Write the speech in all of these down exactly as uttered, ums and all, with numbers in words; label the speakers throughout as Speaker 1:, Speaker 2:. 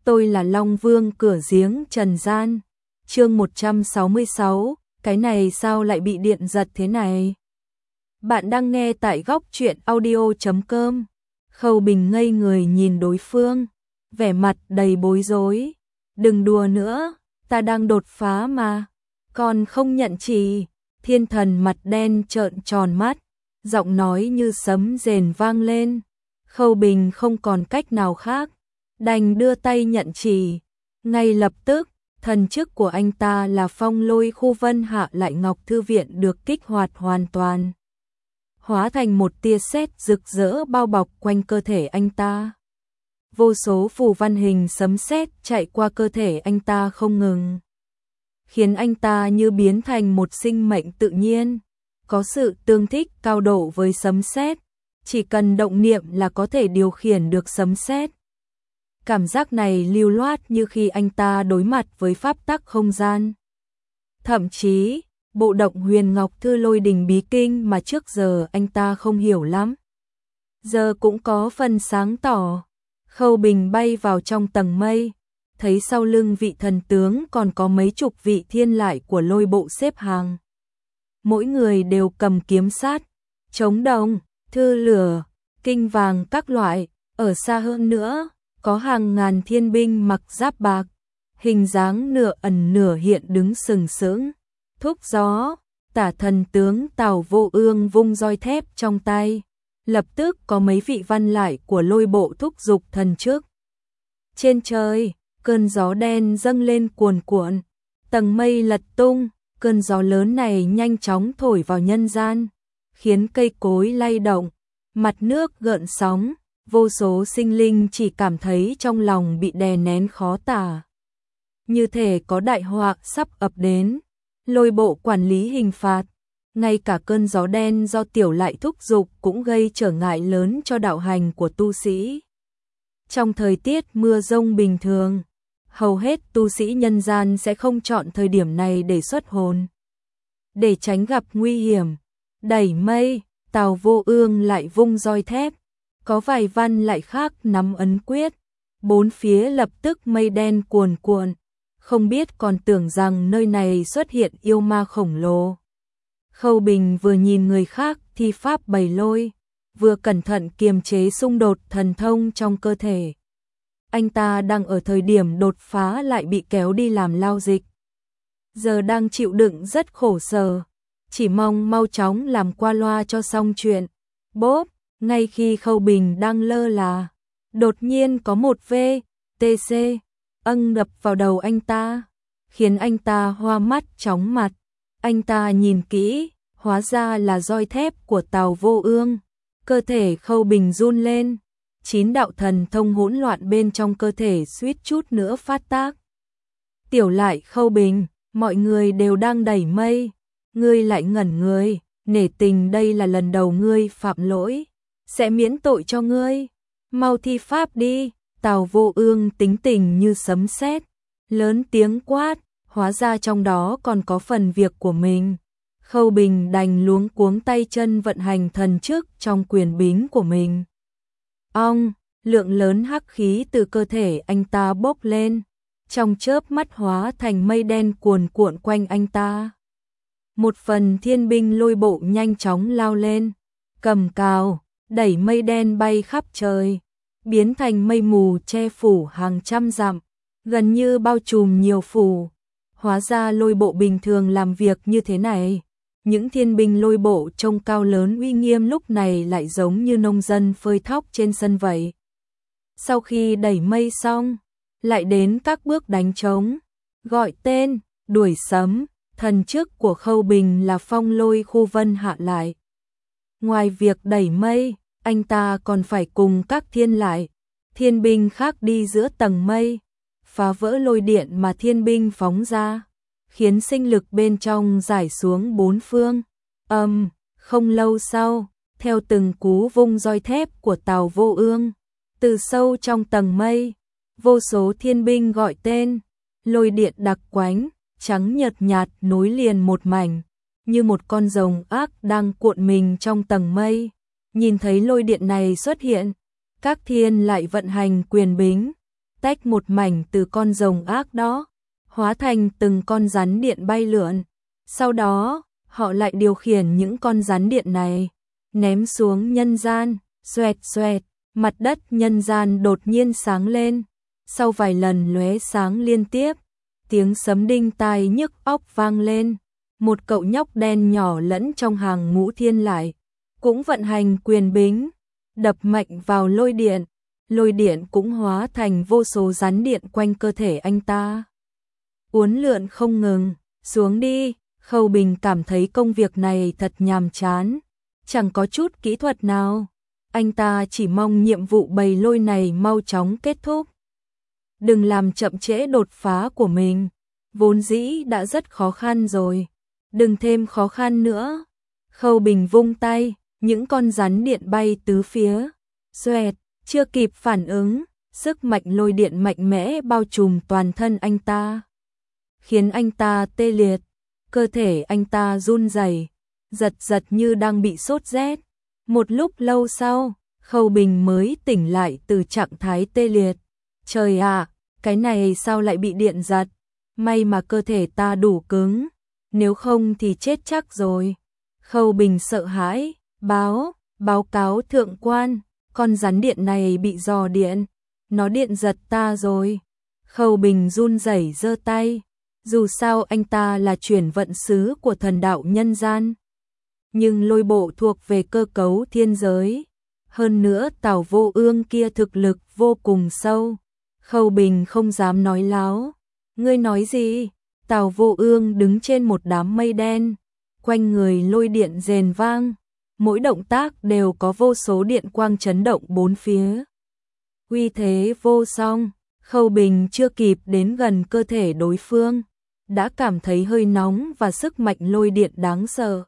Speaker 1: tôi là Long Vương cửa giếng trần gian. Chương một trăm sáu mươi sáu, cái này sao lại bị điện giật thế này? Bạn đang nghe tại góc truyện audio chấm com. Khâu Bình ngây người nhìn đối phương, vẻ mặt đầy bối rối. Đừng đùa nữa, ta đang đột phá mà, còn không nhận chỉ. Thiên Thần mặt đen trợn tròn mắt, giọng nói như sấm rền vang lên. Khâu Bình không còn cách nào khác, đành đưa tay nhận chỉ. Ngay lập tức, thần chức của anh ta là Phong Lôi khu Vân Hạ Lại Ngọc Thư viện được kích hoạt hoàn toàn, hóa thành một tia sét rực rỡ bao bọc quanh cơ thể anh ta. Vô số phù văn hình sấm sét chạy qua cơ thể anh ta không ngừng, khiến anh ta như biến thành một sinh mệnh tự nhiên, có sự tương thích cao độ với sấm sét, chỉ cần động niệm là có thể điều khiển được sấm sét. Cảm giác này lưu loát như khi anh ta đối mặt với pháp tắc không gian. Thậm chí, bộ động Huyền Ngọc Thư Lôi Đình Bí Kinh mà trước giờ anh ta không hiểu lắm, giờ cũng có phần sáng tỏ. Khâu Bình bay vào trong tầng mây, thấy sau lưng vị thần tướng còn có mấy chục vị thiên lại của lôi bộ xếp hàng. Mỗi người đều cầm kiếm sát, chống đồng, thư lửa, kinh vàng các loại. Ở xa hơn nữa, có hàng ngàn thiên binh mặc giáp bạc, hình dáng nửa ẩn nửa hiện đứng sừng sững, thúc gió. Tả thần tướng Tào Vô Ương vung roi thép trong tay, lập tức có mấy vị văn lại của lôi bộ thúc giục thần chức. Trên trời, cơn gió đen dâng lên cuồn cuộn, tầng mây lật tung. Cơn gió lớn này nhanh chóng thổi vào nhân gian, khiến cây cối lay động, mặt nước gợn sóng. Vô số sinh linh chỉ cảm thấy trong lòng bị đè nén khó tả, như thể có đại họa sắp ập đến. Lôi bộ quản lý hình phạt, ngay cả cơn gió đen do tiểu lại thúc giục cũng gây trở ngại lớn cho đạo hành của tu sĩ. Trong thời tiết mưa rông bình thường, hầu hết tu sĩ nhân gian sẽ không chọn thời điểm này để xuất hồn. Để tránh gặp nguy hiểm, đẩy mây, Tào Vô Ương lại vung roi thép, có vài văn lại khác nắm ấn quyết, bốn phía lập tức mây đen cuồn cuộn, không biết còn tưởng rằng nơi này xuất hiện yêu ma khổng lồ. Khâu Bình vừa nhìn người khác thi pháp bày lôi, vừa cẩn thận kiềm chế xung đột thần thông trong cơ thể. Anh ta đang ở thời điểm đột phá lại bị kéo đi làm lao dịch, giờ đang chịu đựng rất khổ sở, chỉ mong mau chóng làm qua loa cho xong chuyện. Bốp, ngay khi Khâu Bình đang lơ là, đột nhiên có một vê tê xê âng đập vào đầu anh ta, khiến anh ta hoa mắt chóng mặt. Anh ta nhìn kỹ, hóa ra là roi thép của Tào Vô Ương. Cơ thể Khâu Bình run lên, chín đạo thần thông hỗn loạn bên trong cơ thể suýt chút nữa phát tác. Tiểu lại Khâu Bình, mọi người đều đang đẩy mây, ngươi lại ngẩn người, nể tình đây là lần đầu ngươi phạm lỗi, sẽ miễn tội cho ngươi, mau thi pháp đi. Tào Vô Ương tính tình như sấm sét, lớn tiếng quát, hóa ra trong đó còn có phần việc của mình. Khâu Bình đành luống cuống tay chân vận hành thần chức trong quyền bính của mình. Ong, lượng lớn hắc khí từ cơ thể anh ta bốc lên, trong chớp mắt hóa thành mây đen cuồn cuộn quanh anh ta. Một phần thiên binh lôi bộ nhanh chóng lao lên, cầm cào, đẩy mây đen bay khắp trời, biến thành mây mù che phủ hàng trăm dặm, gần như bao trùm nhiều phủ. Hóa ra lôi bộ bình thường làm việc như thế này. Những thiên binh lôi bộ trông cao lớn uy nghiêm lúc này lại giống như nông dân phơi thóc trên sân vậy. Sau khi đẩy mây xong, lại đến các bước đánh trống, gọi tên, đuổi sấm. Thần chức của Khâu Bình là Phong Lôi khu Vân Hạ Lại. Ngoài việc đẩy mây, anh ta còn phải cùng các thiên lại, thiên binh khác đi giữa tầng mây, phá vỡ lôi điện mà thiên binh phóng ra, khiến sinh lực bên trong rải xuống bốn phương. Âm, um, không lâu sau, theo từng cú vung roi thép của Tào Vô Ương, từ sâu trong tầng mây, vô số thiên binh gọi tên, lôi điện đặc quánh, trắng nhợt nhạt nối liền một mảnh, như một con rồng ác đang cuộn mình trong tầng mây. Nhìn thấy lôi điện này xuất hiện, các thiên lại vận hành quyền bính, tách một mảnh từ con rồng ác đó, hóa thành từng con rắn điện bay lượn. Sau đó, họ lại điều khiển những con rắn điện này, ném xuống nhân gian, xoẹt xoẹt, mặt đất nhân gian đột nhiên sáng lên. Sau vài lần lóe sáng liên tiếp, tiếng sấm đinh tai nhức óc vang lên. Một cậu nhóc đen nhỏ lẫn trong hàng ngũ thiên lại, cũng vận hành quyền bính, đập mạnh vào lôi điện. Lôi điện cũng hóa thành vô số rắn điện quanh cơ thể anh ta, uốn lượn không ngừng. Xuống đi, Khâu Bình cảm thấy công việc này thật nhàm chán, chẳng có chút kỹ thuật nào. Anh ta chỉ mong nhiệm vụ bầy lôi này mau chóng kết thúc. Đừng làm chậm trễ đột phá của mình, vốn dĩ đã rất khó khăn rồi, đừng thêm khó khăn nữa. Khâu Bình vung tay, những con rắn điện bay tứ phía, xoẹt, chưa kịp phản ứng, sức mạnh lôi điện mạnh mẽ bao trùm toàn thân anh ta, khiến anh ta tê liệt, cơ thể anh ta run rẩy, giật giật như đang bị sốt rét. Một lúc lâu sau, Khâu Bình mới tỉnh lại từ trạng thái tê liệt. Trời ạ, cái này sao lại bị điện giật? May mà cơ thể ta đủ cứng, nếu không thì chết chắc rồi. Khâu Bình sợ hãi, báo, báo cáo thượng quan, con rắn điện này bị dò điện, nó điện giật ta rồi. Khâu Bình run rẩy giơ tay, dù sao anh ta là chuyển vận sứ của thần đạo nhân gian, nhưng lôi bộ thuộc về cơ cấu thiên giới, hơn nữa Tào Vô Ương kia thực lực vô cùng sâu. Khâu Bình không dám nói láo. Ngươi nói gì? Tào Vô Ương đứng trên một đám mây đen, quanh người lôi điện rền vang, mỗi động tác đều có vô số điện quang chấn động bốn phía. Uy thế vô song, Khâu Bình chưa kịp đến gần cơ thể đối phương, đã cảm thấy hơi nóng và sức mạnh lôi điện đáng sợ.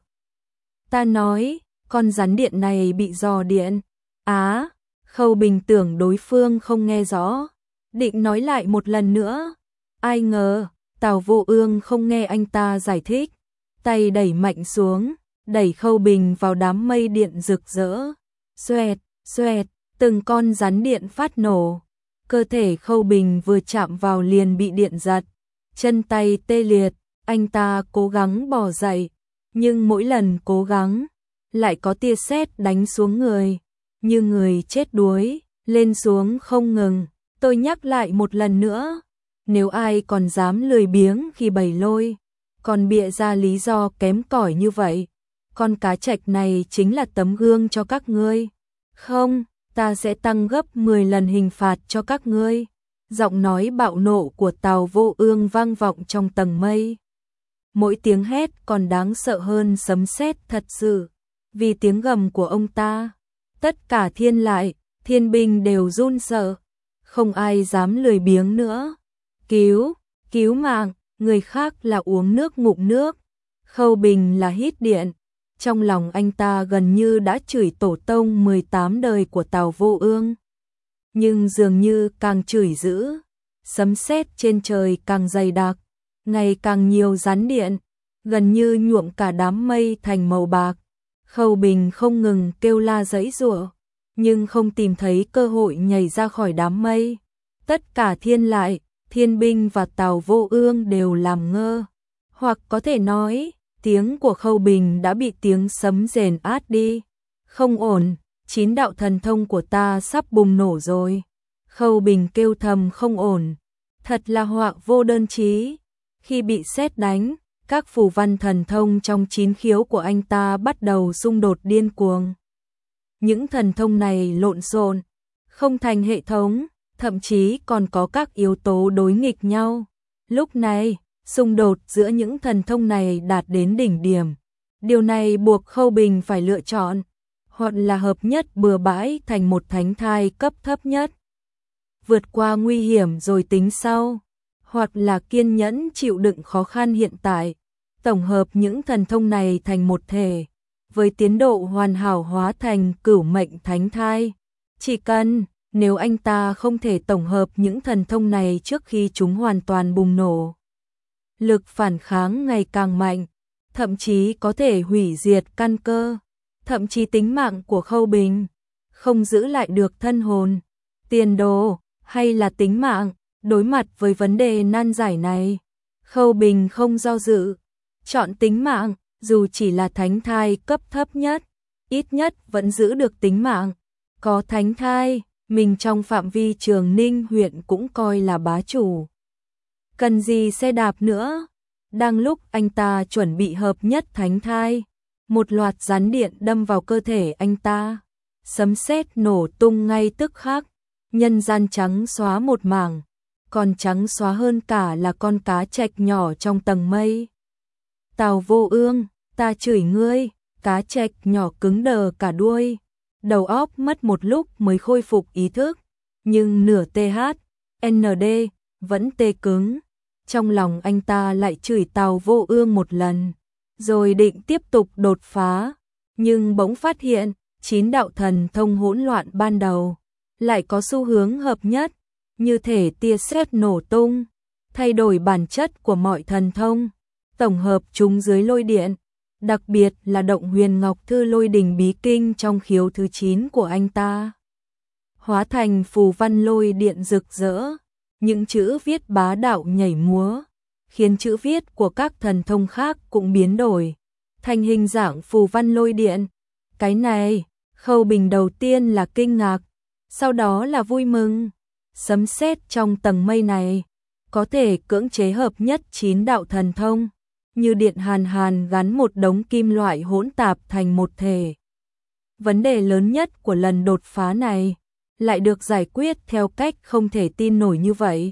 Speaker 1: Ta nói, con rắn điện này bị dò điện. Á, Khâu Bình tưởng đối phương không nghe rõ, định nói lại một lần nữa. Ai ngờ, Tào Vô Ương không nghe anh ta giải thích, tay đẩy mạnh xuống, đẩy Khâu Bình vào đám mây điện rực rỡ. Xoẹt, xoẹt, từng con rắn điện phát nổ. Cơ thể Khâu Bình vừa chạm vào liền bị điện giật, chân tay tê liệt, anh ta cố gắng bò dậy, nhưng mỗi lần cố gắng, lại có tia sét đánh xuống người, như người chết đuối, lên xuống không ngừng. Tôi nhắc lại một lần nữa, nếu ai còn dám lười biếng khi bày lôi, còn bịa ra lý do kém cỏi như vậy, con cá trạch này chính là tấm gương cho các ngươi. Không, ta sẽ tăng gấp mười lần hình phạt cho các ngươi. Giọng nói bạo nộ của Tào Vô Ương vang vọng trong tầng mây. Mỗi tiếng hét còn đáng sợ hơn sấm sét thật sự, vì tiếng gầm của ông ta, tất cả thiên lại, thiên binh đều run sợ, không ai dám lười biếng nữa. Cứu, cứu mạng, người khác là uống nước ngụm nước, Khâu Bình là hít điện. Trong lòng anh ta gần như đã chửi tổ tông mười tám đời của Tào Vô Ương. Nhưng dường như càng chửi dữ, sấm sét trên trời càng dày đặc, ngày càng nhiều rắn điện, gần như nhuộm cả đám mây thành màu bạc. Khâu Bình không ngừng kêu la giãy giụa, nhưng không tìm thấy cơ hội nhảy ra khỏi đám mây. Tất cả thiên lại, thiên binh và Tào Vô Ương đều làm ngơ, hoặc có thể nói, tiếng của Khâu Bình đã bị tiếng sấm rền át đi. Không ổn, chín đạo thần thông của ta sắp bùng nổ rồi. Khâu Bình kêu thầm không ổn, thật là họa vô đơn chí. Khi bị sét đánh, các phù văn thần thông trong chín khiếu của anh ta bắt đầu xung đột điên cuồng. Những thần thông này lộn xộn, không thành hệ thống, thậm chí còn có các yếu tố đối nghịch nhau. Lúc này, xung đột giữa những thần thông này đạt đến đỉnh điểm. Điều này buộc Khâu Bình phải lựa chọn, hoặc là hợp nhất bừa bãi thành một thánh thai cấp thấp nhất, vượt qua nguy hiểm rồi tính sau, hoặc là kiên nhẫn chịu đựng khó khăn hiện tại, tổng hợp những thần thông này thành một thể, với tiến độ hoàn hảo hóa thành cửu mệnh thánh thai. Chỉ cần, nếu anh ta không thể tổng hợp những thần thông này trước khi chúng hoàn toàn bùng nổ, lực phản kháng ngày càng mạnh, thậm chí có thể hủy diệt căn cơ, thậm chí tính mạng của Khâu Bình, không giữ lại được thân hồn. Tiền đồ, hay là tính mạng? Đối mặt với vấn đề nan giải này, Khâu Bình không do dự, chọn tính mạng, dù chỉ là thánh thai cấp thấp nhất, ít nhất vẫn giữ được tính mạng. Có thánh thai, mình trong phạm vi Trường Ninh huyện cũng coi là bá chủ. Cần gì xe đạp nữa? Đang lúc anh ta chuẩn bị hợp nhất thánh thai, một loạt rắn điện đâm vào cơ thể anh ta. Sấm sét nổ tung ngay tức khắc, nhân gian trắng xóa một mảng, còn trắng xóa hơn cả là con cá trạch nhỏ trong tầng mây. Tào Vô Ương, ta chửi ngươi, cá trạch nhỏ cứng đờ cả đuôi, đầu óc mất một lúc mới khôi phục ý thức, nhưng nửa tê hát, en đê vẫn tê cứng. Trong lòng anh ta lại chửi Tào Vô Ương một lần, rồi định tiếp tục đột phá, nhưng bỗng phát hiện chín đạo thần thông hỗn loạn ban đầu lại có xu hướng hợp nhất, như thể tia sét nổ tung, thay đổi bản chất của mọi thần thông, tổng hợp chúng dưới lôi điện, đặc biệt là động Huyền Ngọc Thư Lôi Đình Bí Kinh trong khiếu thứ chín của anh ta, hóa thành phù văn lôi điện rực rỡ, những chữ viết bá đạo nhảy múa, khiến chữ viết của các thần thông khác cũng biến đổi thành hình dạng phù văn lôi điện. Cái này, Khâu Bình đầu tiên là kinh ngạc, sau đó là vui mừng. Sấm sét trong tầng mây này có thể cưỡng chế hợp nhất chín đạo thần thông, như điện hàn hàn gắn một đống kim loại hỗn tạp thành một thể. Vấn đề lớn nhất của lần đột phá này lại được giải quyết theo cách không thể tin nổi như vậy.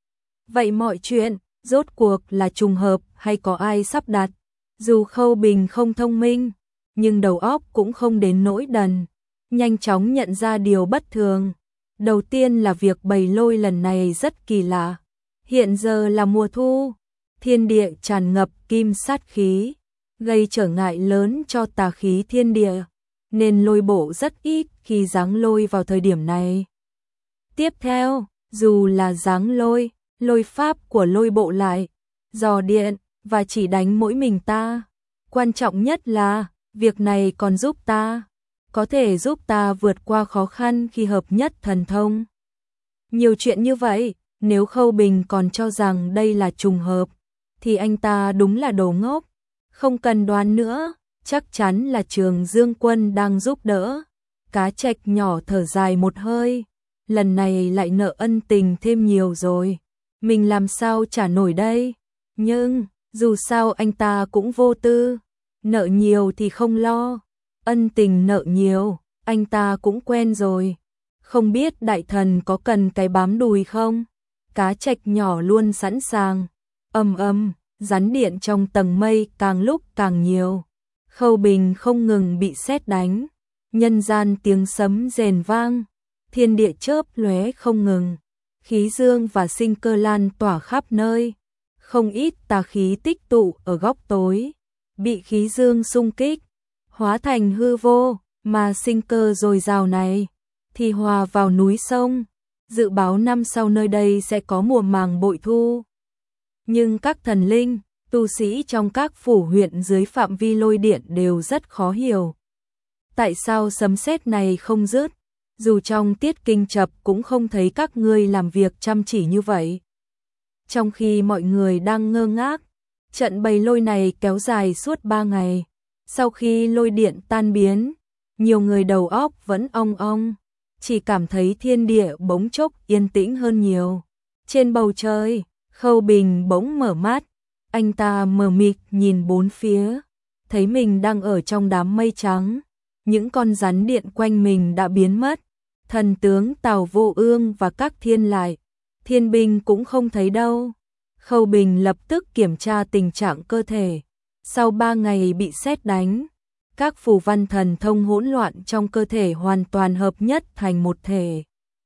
Speaker 1: Vậy mọi chuyện rốt cuộc là trùng hợp hay có ai sắp đặt? Dù Khâu Bình không thông minh, nhưng đầu óc cũng không đến nỗi đần, nhanh chóng nhận ra điều bất thường. Đầu tiên là việc bầy lôi lần này rất kỳ lạ. Hiện giờ là mùa thu, thiên địa tràn ngập kim sát khí, gây trở ngại lớn cho tà khí thiên địa, nên lôi bộ rất ít khi giáng lôi vào thời điểm này. Tiếp theo, dù là giáng lôi, lôi pháp của lôi bộ lại dò điện và chỉ đánh mỗi mình ta. Quan trọng nhất là việc này còn giúp ta, có thể giúp ta vượt qua khó khăn khi hợp nhất thần thông. Nhiều chuyện như vậy, nếu Khâu Bình còn cho rằng đây là trùng hợp, thì anh ta đúng là đồ ngốc. Không cần đoán nữa, chắc chắn là Trường Dương Quân đang giúp đỡ. Cá trạch nhỏ thở dài một hơi, lần này lại nợ ân tình thêm nhiều rồi, mình làm sao trả nổi đây? Nhưng, dù sao anh ta cũng vô tư, nợ nhiều thì không lo, ân tình nợ nhiều, anh ta cũng quen rồi. Không biết đại thần có cần cái bám đùi không? Cá trạch nhỏ luôn sẵn sàng. Ầm ầm, rắn điện trong tầng mây càng lúc càng nhiều. Khâu Bình không ngừng bị sét đánh, nhân gian tiếng sấm rền vang, thiên địa chớp lóe không ngừng, khí dương và sinh cơ lan tỏa khắp nơi. Không ít tà khí tích tụ ở góc tối, bị khí dương xung kích, hóa thành hư vô, mà sinh cơ dồi dào này thì hòa vào núi sông, dự báo năm sau nơi đây sẽ có mùa màng bội thu. Nhưng các thần linh, tu sĩ trong các phủ huyện dưới phạm vi lôi điện đều rất khó hiểu. Tại sao sấm sét này không dứt? Dù trong tiết kinh chập cũng không thấy các ngươi làm việc chăm chỉ như vậy. Trong khi mọi người đang ngơ ngác, trận bầy lôi này kéo dài suốt ba ngày. Sau khi lôi điện tan biến, nhiều người đầu óc vẫn ong ong, chỉ cảm thấy thiên địa bỗng chốc yên tĩnh hơn nhiều. Trên bầu trời, Khâu Bình bỗng mở mắt, anh ta mờ mịt nhìn bốn phía, thấy mình đang ở trong đám mây trắng, những con rắn điện quanh mình đã biến mất, thần tướng Tào Vô Ương và các thiên lại, thiên binh cũng không thấy đâu. Khâu Bình lập tức kiểm tra tình trạng cơ thể, sau ba ngày bị sét đánh, các phù văn thần thông hỗn loạn trong cơ thể hoàn toàn hợp nhất thành một thể,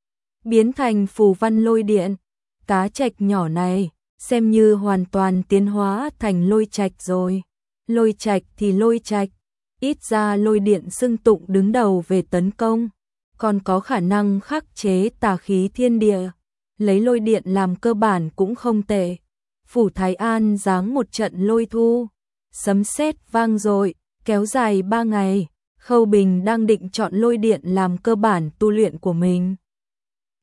Speaker 1: biến thành phù văn lôi điện. Cá trạch nhỏ này xem như hoàn toàn tiến hóa thành lôi trạch rồi. Lôi trạch thì lôi trạch, ít ra lôi điện xưng tụng đứng đầu về tấn công, còn có khả năng khắc chế tà khí thiên địa, lấy lôi điện làm cơ bản cũng không tệ. Phủ Thái An giáng một trận lôi thu, sấm sét vang dội, kéo dài ba ngày. Khâu Bình đang định chọn lôi điện làm cơ bản tu luyện của mình.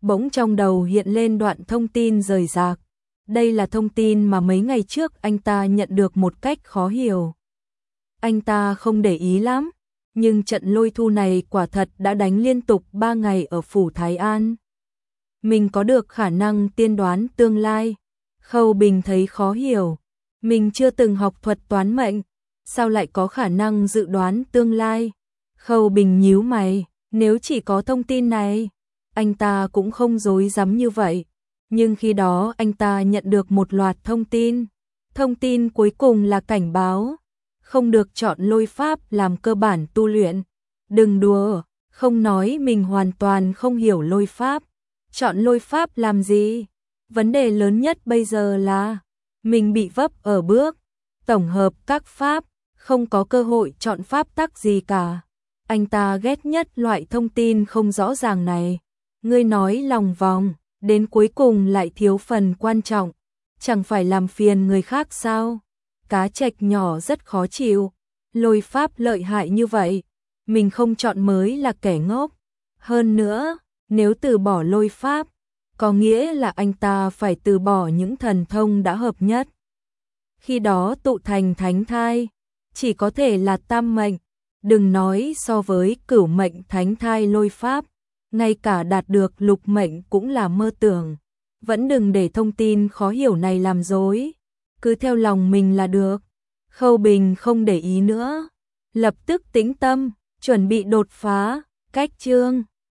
Speaker 1: bỗng trong đầu hiện lên đoạn thông tin rời rạc. Đây là thông tin mà mấy ngày trước anh ta nhận được một cách khó hiểu. Anh ta không để ý lắm, nhưng trận lôi thu này quả thật đã đánh liên tục ba ngày ở phủ Thái An. Mình có được khả năng tiên đoán tương lai. Khâu Bình thấy khó hiểu. Mình chưa từng học thuật toán mệnh, sao lại có khả năng dự đoán tương lai? Khâu Bình nhíu mày, nếu chỉ có thông tin này, anh ta cũng không dối dám như vậy. Nhưng khi đó anh ta nhận được một loạt thông tin. Thông tin cuối cùng là cảnh báo, không được chọn lôi pháp làm cơ bản tu luyện. Đừng đùa, không nói mình hoàn toàn không hiểu lôi pháp. Chọn lôi pháp làm gì? Vấn đề lớn nhất bây giờ là mình bị vấp ở bước tổng hợp các pháp, không có cơ hội chọn pháp tắc gì cả. Anh ta ghét nhất loại thông tin không rõ ràng này. Ngươi nói lòng vòng, đến cuối cùng lại thiếu phần quan trọng, chẳng phải làm phiền người khác sao? Cá trạch nhỏ rất khó chịu, lôi pháp lợi hại như vậy, mình không chọn mới là kẻ ngốc. Hơn nữa, nếu từ bỏ lôi pháp, có nghĩa là anh ta phải từ bỏ những thần thông đã hợp nhất. Khi đó tụ thành thánh thai, chỉ có thể là tam mệnh, đừng nói so với cửu mệnh thánh thai lôi pháp, ngay cả đạt được lục mệnh cũng là mơ tưởng. Vẫn đừng để thông tin khó hiểu này làm dối, cứ theo lòng mình là được. Khâu Bình không để ý nữa, lập tức tĩnh tâm, chuẩn bị đột phá, cách chương.